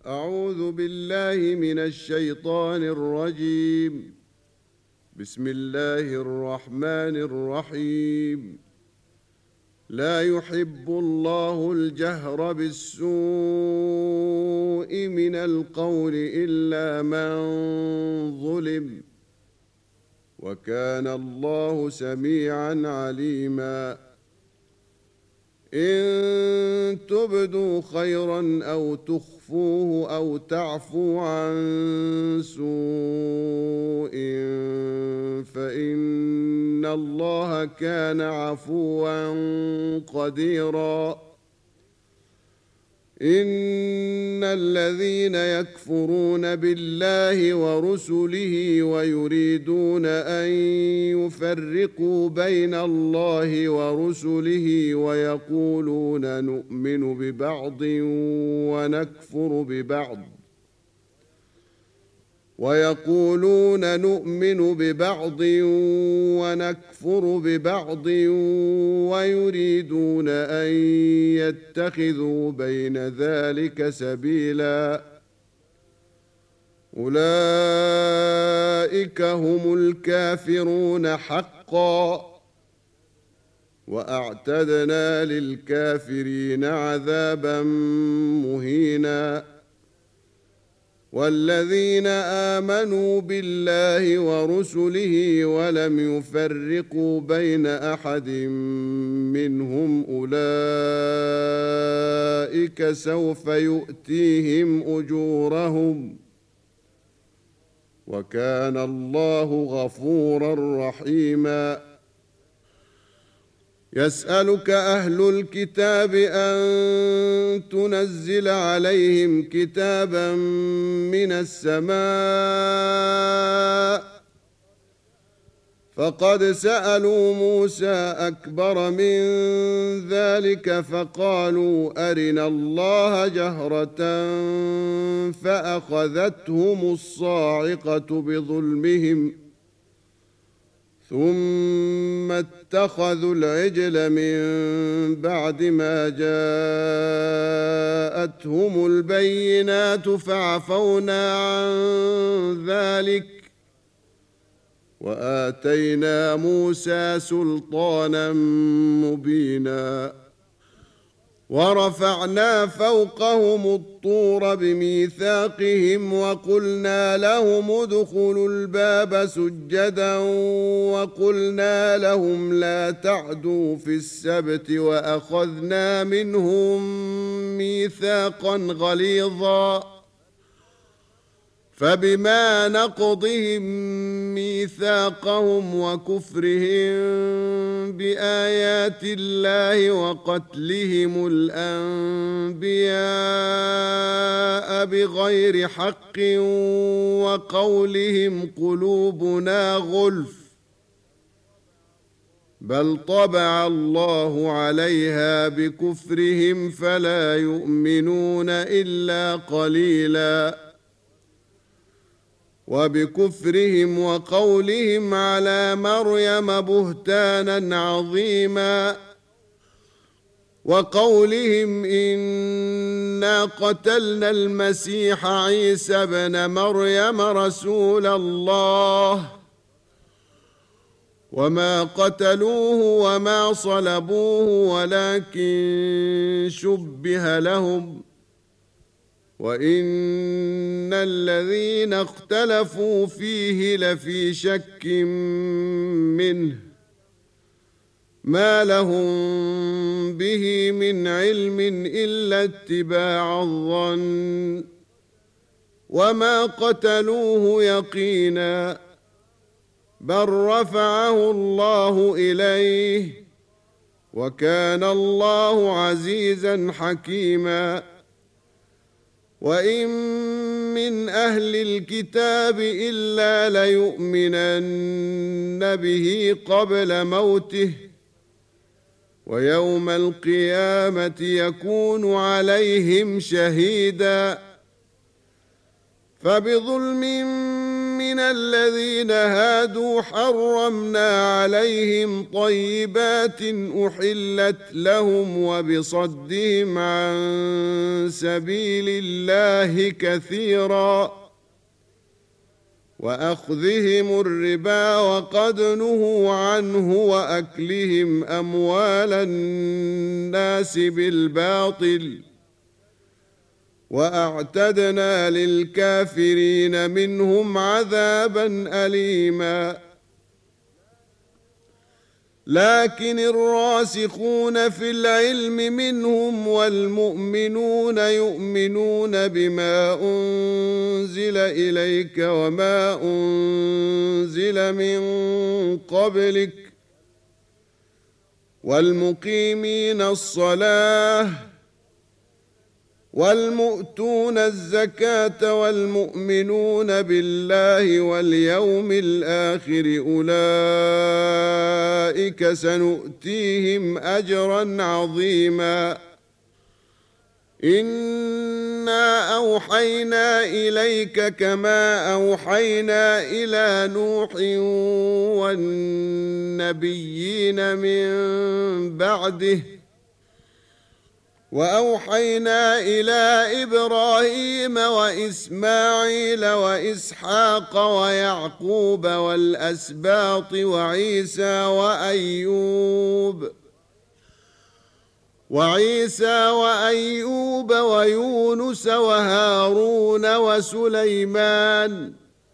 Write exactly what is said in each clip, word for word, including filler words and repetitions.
أعوذ بالله من الشيطان الرجيم. بسم الله الرحمن الرحيم. لا يحب الله الجهر بالسوء من القول إلا من ظلم، وكان الله سميعا عليما. إن تبدوا خيرا أو تخفوه أو تعفو عن سوء فإن الله كان عفوا قديرا. إن الذين يكفرون بالله ورسله ويريدون أن يفرقوا بين الله ورسله ويقولون نؤمن ببعض ونكفر ببعض ويقولون نؤمن ببعض ونكفر ببعض ويريدون أن يتخذوا بين ذلك سبيلا. أولئك هم الكافرون حقا، وأعتدنا للكافرين عذابا مهينا. والذين آمنوا بالله ورسله ولم يفرقوا بين أحد منهم أولئك سوف يؤتيهم أجورهم، وكان الله غفورا رحيما. يسألك أهل الكتاب أن تنزل عليهم كتابا من السماء، فقد سألوا موسى أكبر من ذلك فقالوا أرنا الله جهرة فأخذتهم الصاعقة بظلمهم ثم اتخذوا العجل من بعد ما جاءتهم البينات فعفونا عن ذلك وآتينا موسى سلطانا مبينا. ورفعنا فوقهم الطور بميثاقهم وقلنا لهم ادخلوا الباب سجدا وقلنا لهم لا تعدوا في السبت وأخذنا منهم ميثاقا غليظا. فبما نقضهم ميثاقهم وكفرهم بآيات الله وقتلهم الأنبياء بغير حق وقولهم قلوبنا غلف بل طبع الله عليها بكفرهم فلا يؤمنون إلا قليلا. وبكفرهم وقولهم على مريم بهتانا عظيما وقولهم إنا قتلنا المسيح عيسى ابن مريم رسول الله وما قتلوه وما صلبوه ولكن شبه لهم وإن الذين اختلفوا فيه لفي شك منه ما لهم به من علم إلا اتباع الظن وما قتلوه يقينا بل رفعه الله إليه وكان الله عزيزا حكيما. وإن من أهل الكتاب إلا ليؤمنن به قبل موته ويوم القيامة يكون عليهم شهيدا. فبظلم من الذين هادوا حرمنا عليهم طيبات أحلت لهم وبصدهم عن سبيل الله كثيرا وأخذهم الربا وقد نهوا عنه وأكلهم أموال الناس بالباطل وأعتدنا للكافرين منهم عذابا أليما لكن الراسخون في العلم منهم والمؤمنون يؤمنون بما أنزل إليك وما أنزل من قبلك والمقيمين الصلاة والمؤتون الزكاة والمؤمنون بالله واليوم الآخر أولئك سنؤتيهم أجرا عظيما إنا أوحينا إليك كما أوحينا إلى نوح والنبيين من بعده وأوحينا إلى إبراهيم وإسماعيل وإسحاق ويعقوب والأسباط وعيسى وأيوب وعيسى وأيوب ويونس وهارون وسليمان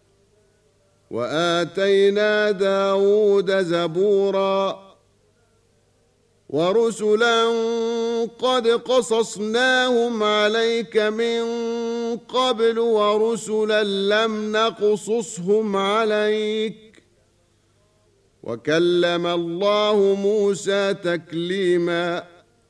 وآتينا داود زبورا ورسلا قد قصصناهم عليك من قبل ورسلا لم نقصصهم عليك وكلم الله موسى تكليما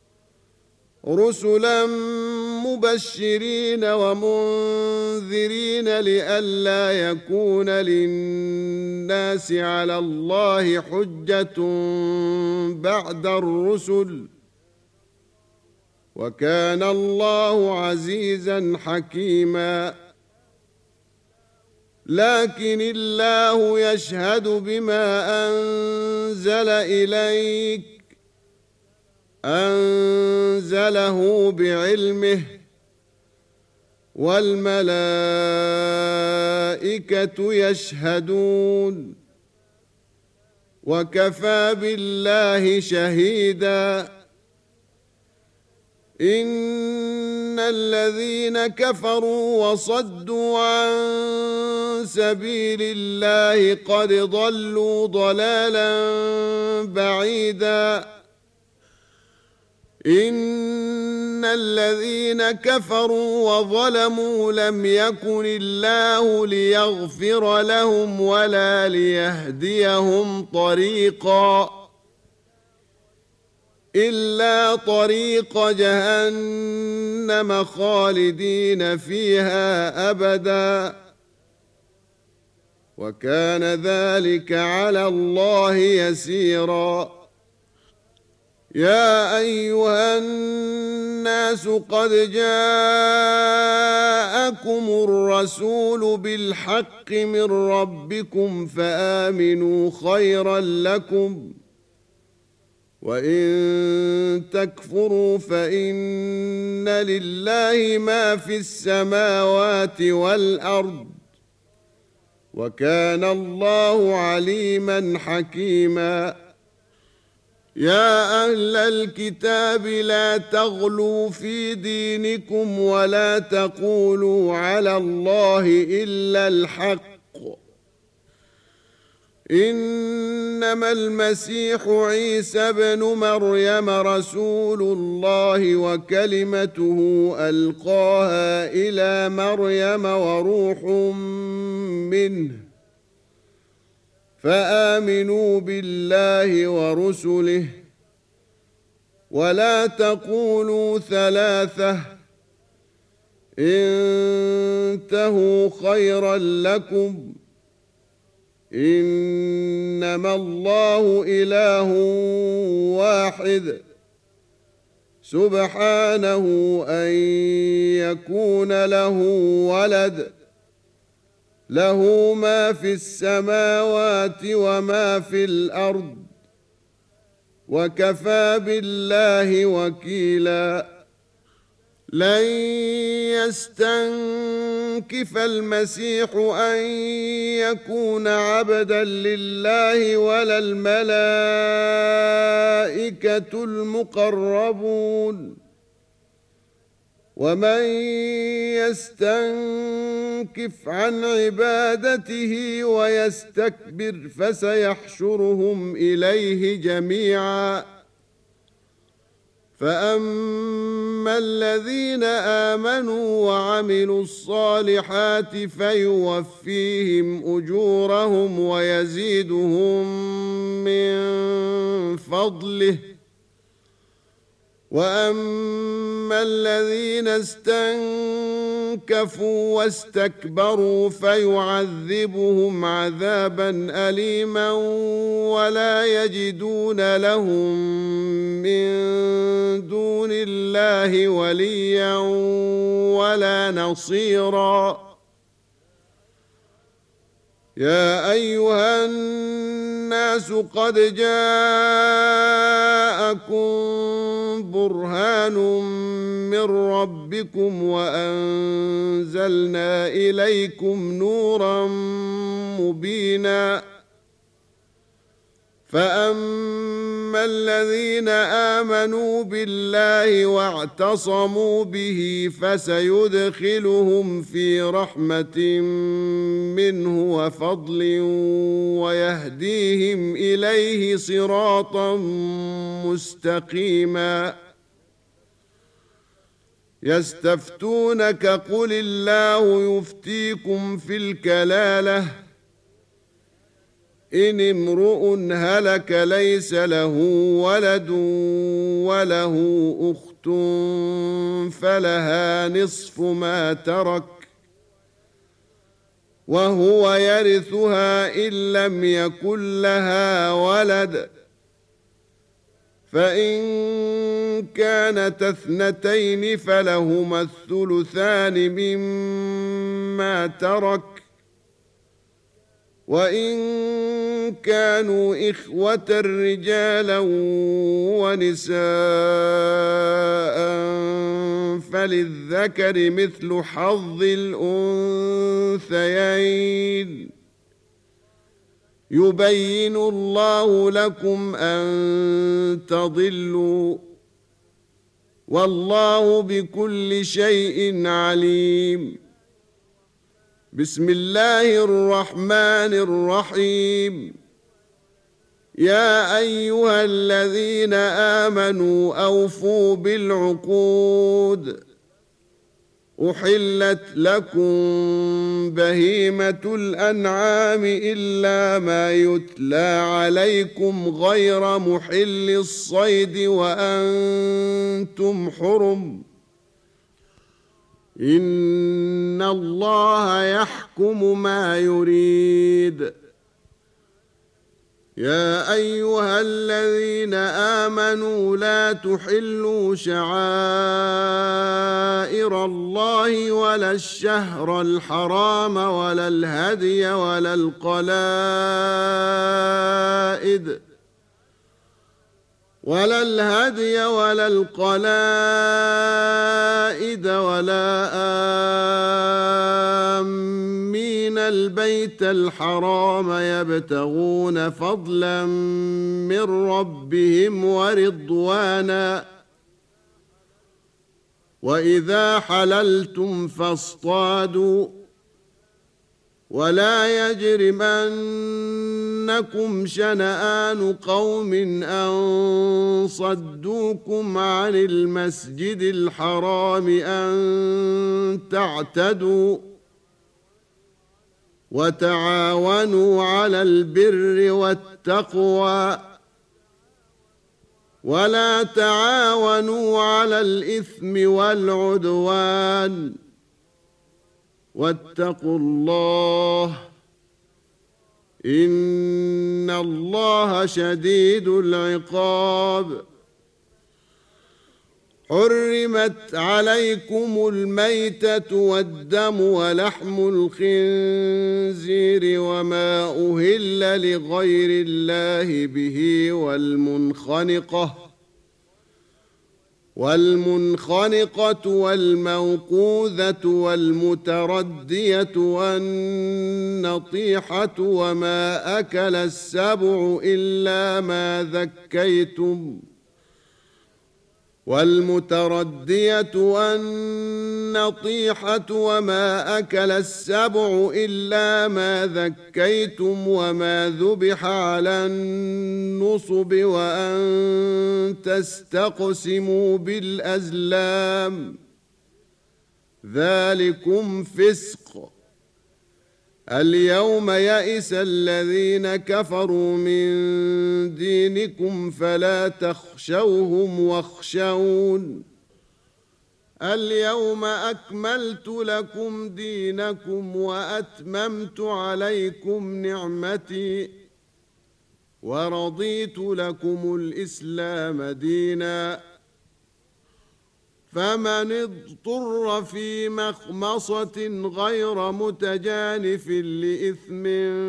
رسلا مبشرين ومنذرين لئلا يكون للناس على الله حجة بعد الرسل وكان الله عزيزا حكيما لكن الله يشهد بما أنزل إليك أنزله بعلمه والملائكة يشهدون وكفى بالله شهيدا إن الذين كفروا وصدوا عن سبيل الله قد ضلوا ضلالا بعيدا إن الذين كفروا وظلموا لم يكن الله ليغفر لهم ولا ليهديهم طريقا إلا طريق جهنم خالدين فيها أبدا وكان ذلك على الله يسيرا يا أيها الناس قد جاءكم الرسول بالحق من ربكم فآمنوا خيرا لكم وإن تكفروا فإن لله ما في السماوات والأرض وكان الله عليما حكيما يا أهل الكتاب لا تغلوا في دينكم ولا تقولوا على الله إلا الحق إنما المسيح عيسى بن مريم رسول الله وكلمته ألقاها إلى مريم وروح منه فآمنوا بالله ورسله ولا تقولوا ثلاثة انتهوا خيرا لكم إنما الله إله واحد سبحانه أن يكون له ولد له ما في السماوات وما في الأرض وكفى بالله وكيلا. لن يستنكف المسيح أن يكون عبدا لله ولا الملائكة المقربون، ومن يستنكف عن عبادته ويستكبر فسيحشرهم إليه جميعا. فأما الذين آمنوا وعملوا الصالحات فيوفيهم أجورهم ويزيدهم من فضله، وأما الذين استنكفوا واستكبروا فيعذبهم عذابا أليما ولا يجدون لهم من دون الله وليا ولا نصيرا. يا أيها الناس قد جاءكم برهان من ربكم وأنزلنا إليكم نورا مبينا. فأما الذين آمنوا بالله واعتصموا به فسيدخلهم في رحمة منه وفضل ويهديهم إليه صراطا مستقيما. يستفتونك قل الله يفتيكم في الكلالة إن امرؤ هلك ليس له ولد وله أخت فلها نصف ما ترك وهو يرثها إن لم يكن لها ولد، فإن كانت اثنتين فلهما الثلثان مما ترك، وإن كانوا إخوة رجالا ونساء فللذكر مثل حظ الأنثيين. يبين الله لكم أن تضلوا والله بكل شيء عليم. بسم الله الرحمن الرحيم. يا أيها الذين آمنوا أوفوا بالعقود. أحلت لكم بهيمة الأنعام إلا ما يتلى عليكم غير محل الصيد وأنتم حرم. إن الله يحكم ما يريد. يا أيها الذين آمنوا لا تحلوا شعائر الله ولا الشهر الحرام ولا الهدي ولا القلائد ولا الهدي ولا القلائد ولا آمين البيت الحرام يبتغون فضلا من ربهم ورضوانا. وإذا حللتم فاصطادوا ولا يجرمنكم شنآن قوم أن صدوكم عن المسجد الحرام أن تعتدوا وتعاونوا على البر والتقوى ولا تعاونوا على الإثم والعدوان واتقوا الله إن الله شديد العقاب. حرمت عليكم الميتة والدم ولحم الخنزير وما أهل لغير الله به والمنخنقة والمنخنقة والموقوذة والمتردية والنطيحة وما أكل السبع إلا ما ذكيتم والمتردية والنطيحة وما أكل السبع إلا ما ذكيتم وما ذبح على النصب وأن تستقسموا بالأزلام ذلكم فسق. اليوم يئس الذين كفروا من دينكم فلا تخشوهم واخشون اليوم أكملت لكم دينكم وأتممت عليكم نعمتي ورضيت لكم الإسلام دينا فمن اضطر في مخمصة غير متجانف لإثم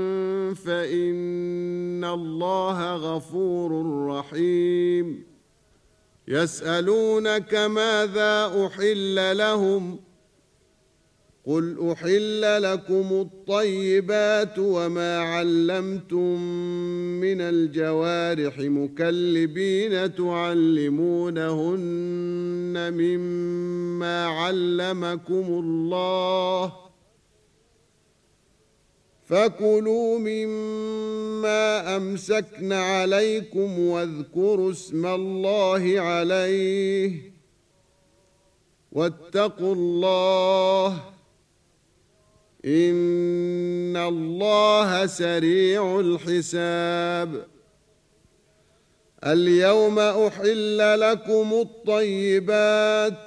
فإن الله غفور رحيم. يسألونك ماذا أحل لهم قل أحل لكم الطيبات وما علمتم من الجوارح مكلبين تعلمونهن مما علمكم الله فكلوا مما أمسكن عليكم واذكروا اسم الله عليه واتقوا الله إن الله سريع الحساب. اليوم أحل لكم الطيبات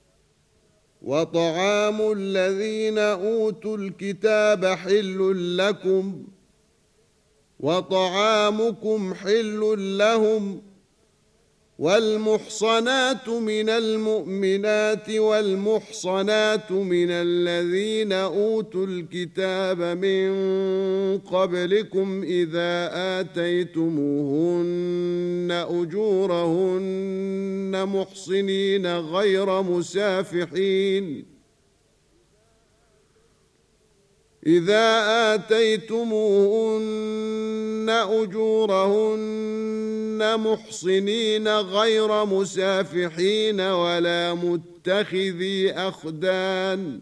وطعام الذين أوتوا الكتاب حل لكم وطعامكم حل لهم والمحصنات من المؤمنات والمحصنات من الذين أوتوا الكتاب من قبلكم إذا آتيتموهن أجورهن محصنين غير مسافحين إذا آتيتموهن أجورهن محصنين غير مسافحين ولا متخذي أخدان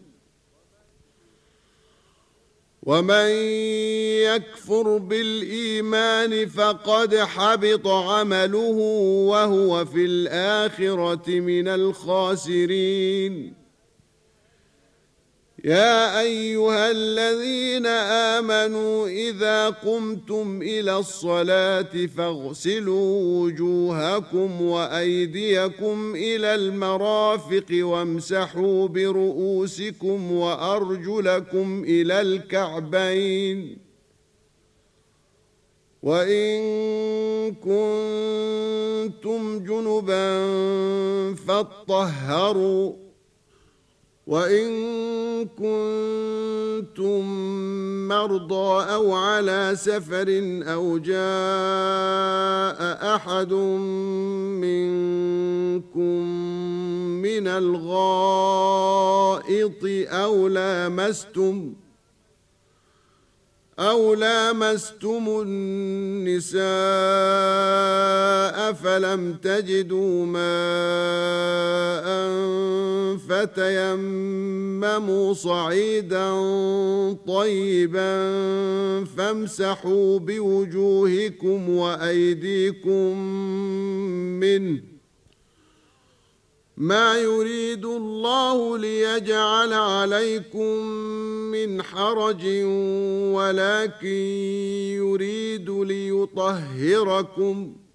ومن يكفر بالإيمان فقد حبط عمله وهو في الآخرة من الخاسرين. يا أيها الذين آمنوا إذا قمتم إلى الصلاة فاغسلوا وجوهكم وأيديكم إلى المرافق وامسحوا برؤوسكم وأرجلكم إلى الكعبين وإن كنتم جنبا فاطهروا وإن كنتم مرضى أو على سفر أو جاء أحد منكم من الغائط أو لامستم أو لامستم النساء فلم تجدوا ماء فتيمموا صعيدا طيبا فامسحوا بوجوهكم وأيديكم منه ما يريد الله ليجعل عليكم من حرج ولكن يريد ليطهركم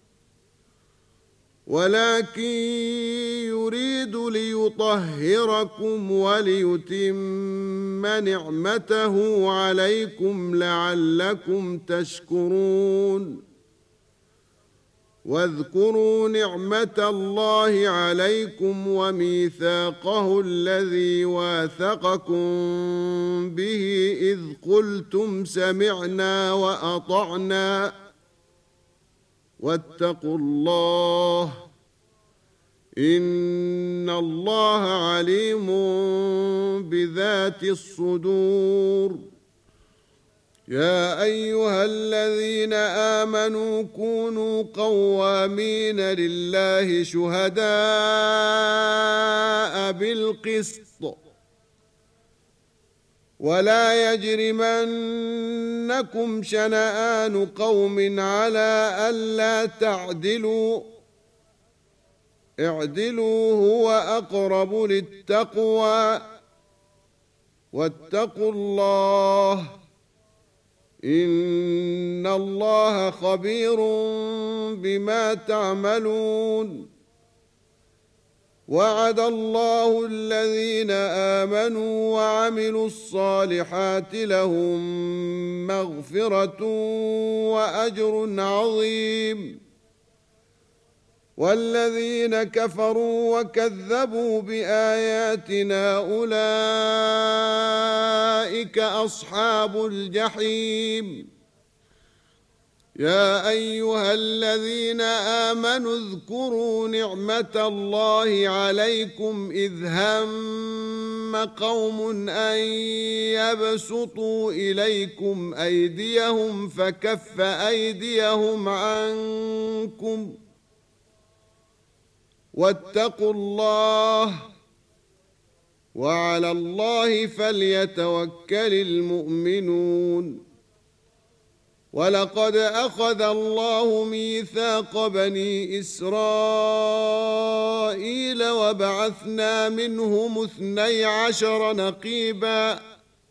ولكن يريد ليطهركم وليتم نعمته عليكم لعلكم تشكرون. واذكروا نعمة الله عليكم وميثاقه الذي واثقكم به إذ قلتم سمعنا وأطعنا واتقوا الله إن الله عليم بذات الصدور. يا أيها الذين آمنوا كونوا قوامين لله شهداء بالقسط ولا يجرمنكم شنآن قوم على ألا تعدلوا اعدلوا هو أقرب للتقوى واتقوا الله إن الله خبير بما تعملون. وعد الله الذين آمنوا وعملوا الصالحات لهم مغفرة وأجر عظيم. والذين كفروا وكذبوا بآياتنا أولئك أصحاب الجحيم. يا أيها الذين آمنوا اذكروا نعمة الله عليكم إذ هم قوم أن يبسطوا إليكم أيديهم فكف أيديهم عنكم واتقوا الله وعلى الله فليتوكل المؤمنون. ولقد أخذ الله ميثاق بني إسرائيل وبعثنا منهم اثني عشر نقيبا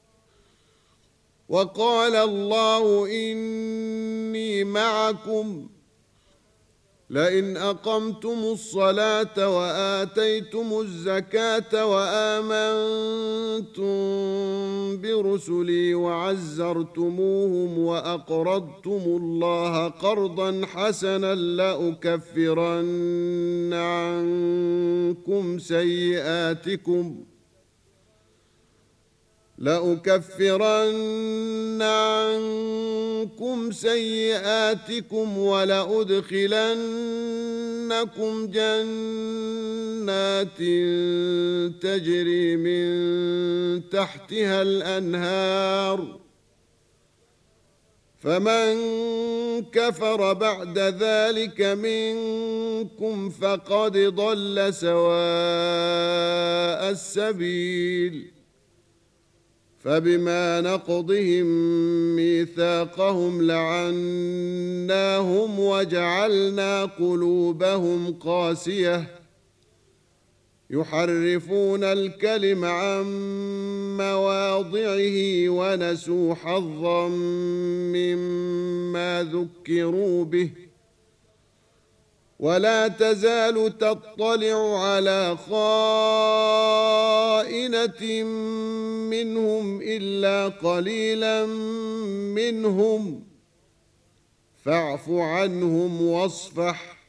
وقال الله إني معكم لئن أقمتم الصلاة وآتيتم الزكاة وآمنتم برسلي وعزرتموهم وأقرضتم الله قرضا حسنا لأكفرن عنكم سيئاتكم لأكفرن عنكم سيئاتكم ولأدخلنكم جنات تجري من تحتها الأنهار فمن كفر بعد ذلك منكم فقد ضل سواء السبيل. فبما نقضهم ميثاقهم لعناهم وجعلنا قلوبهم قاسية يحرفون الكلم عن مواضعه ونسوا حظا مما ذكروا به ولا تزال تطلع على خائنة منهم إلا قليلا منهم فاعف عنهم واصفح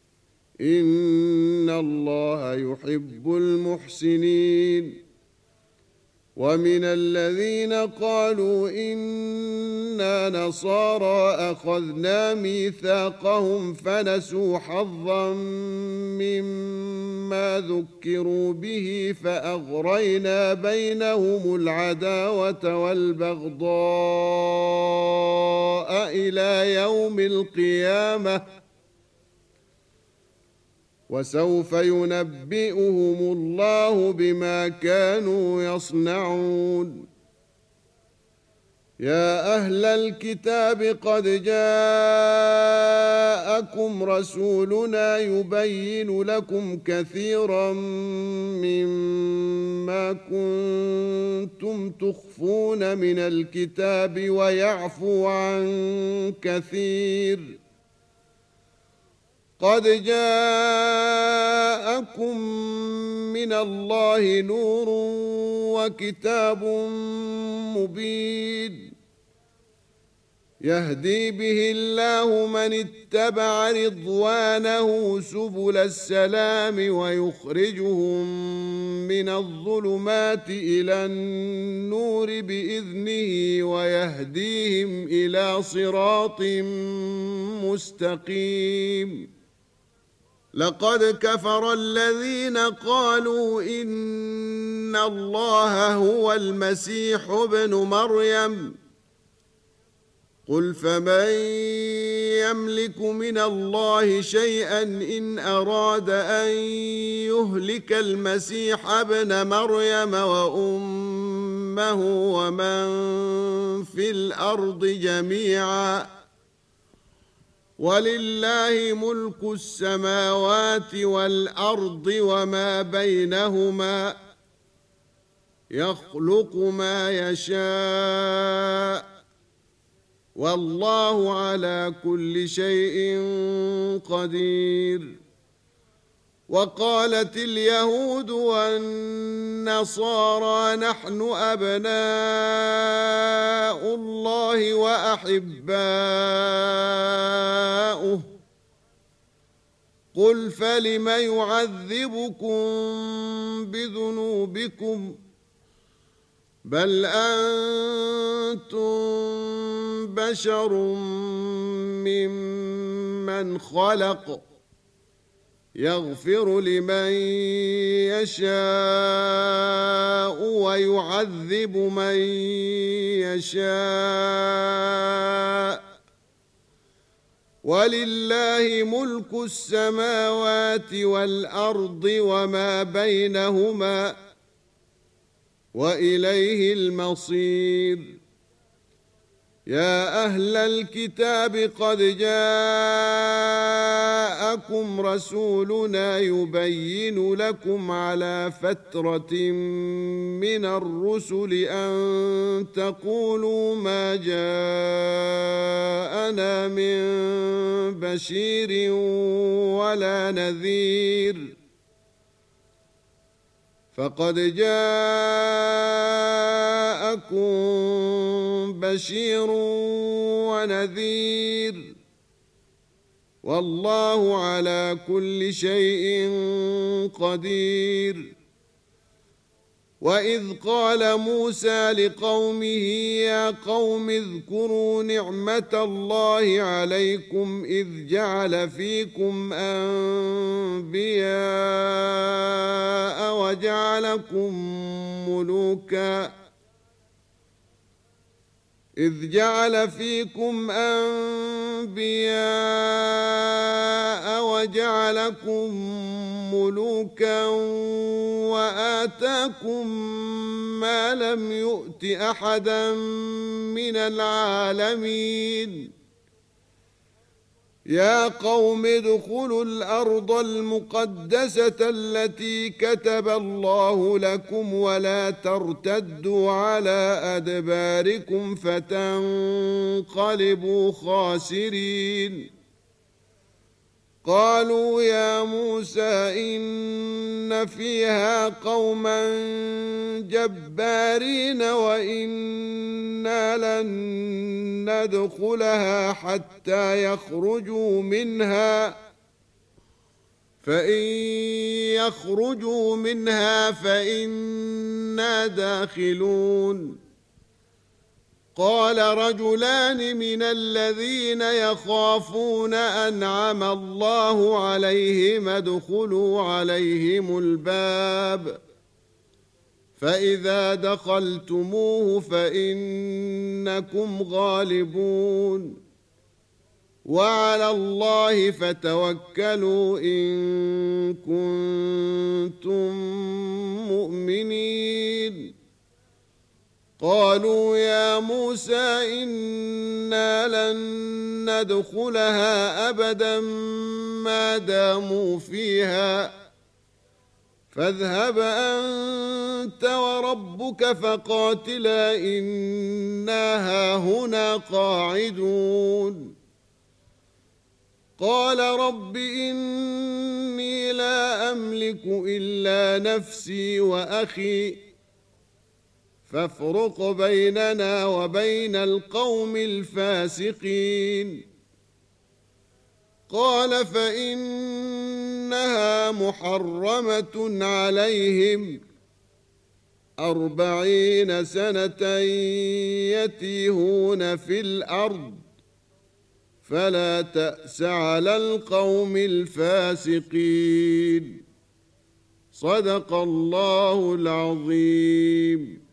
إن الله يحب المحسنين. ومن الذين قالوا إنا نصارى أخذنا ميثاقهم فنسوا حظا مما ذكروا به فأغرينا بينهم العداوة والبغضاء إلى يوم القيامة وسوف ينبئهم الله بما كانوا يصنعون. يا أهل الكتاب قد جاءكم رسولنا يبين لكم كثيرا مما كنتم تخفون من الكتاب ويعفو عن كثير قد جاءكم من الله نور وكتاب مبين. يهدي به الله من اتبع رضوانه سبل السلام ويخرجهم من الظلمات إلى النور بإذنه ويهديهم إلى صراط مستقيم. لقد كفر الذين قالوا إن الله هو المسيح ابن مريم قل فمن يملك من الله شيئا إن أراد أن يهلك المسيح ابن مريم وأمه ومن في الأرض جميعا ولله ملك السماوات والأرض وما بينهما يخلق ما يشاء والله على كل شيء قدير. وقالت اليهود والنصارى نحن أبناء الله وأحباؤه قل فلم يعذبكم بذنوبكم بل أنتم بشر ممن خلق يغفر لمن يشاء ويعذب من يشاء ولله ملك السماوات والأرض وما بينهما وإليه المصير. يا أهل الكتاب قد جاءكم رسولنا يبين لكم على فترة من الرسل أن تقولوا ما جاءنا من بشير ولا نذير فقد جاءكم بشير ونذير والله على كل شيء قدير. وإذ قال موسى لقومه يا قوم اذكروا نعمة الله عليكم إذ جعل فيكم أنبياء وجعلكم ملوكا إذ جعل فيكم أنبياء وجعلكم ملوكا وآتاكم ما لم يؤت أحدا من العالمين. يا قوم ادخلوا الأرض المقدسة التي كتب الله لكم ولا ترتدوا على أدباركم فتنقلبوا خاسرين. قالوا يا موسى إن فيها قوما جبارين وإنا لن ندخلها حتى يخرجوا منها فإن يخرجوا منها فإنا داخلون. قال رجلان من الذين يخافون أنعم الله عليهم ادخلوا عليهم الباب فإذا دخلتموه فإنكم غالبون وعلى الله فتوكلوا إن كنتم مؤمنين. قالوا يا موسى إنا لن ندخلها أبدا ما داموا فيها فاذهب أنت وربك فقاتلا إنا هاهنا قاعدون. قال رب إني لا أملك إلا نفسي وأخي فافرق بيننا وبين القوم الفاسقين. قال فإنها محرمة عليهم أربعين سنة يتيهون في الأرض فلا تأس على القوم الفاسقين. صدق الله العظيم.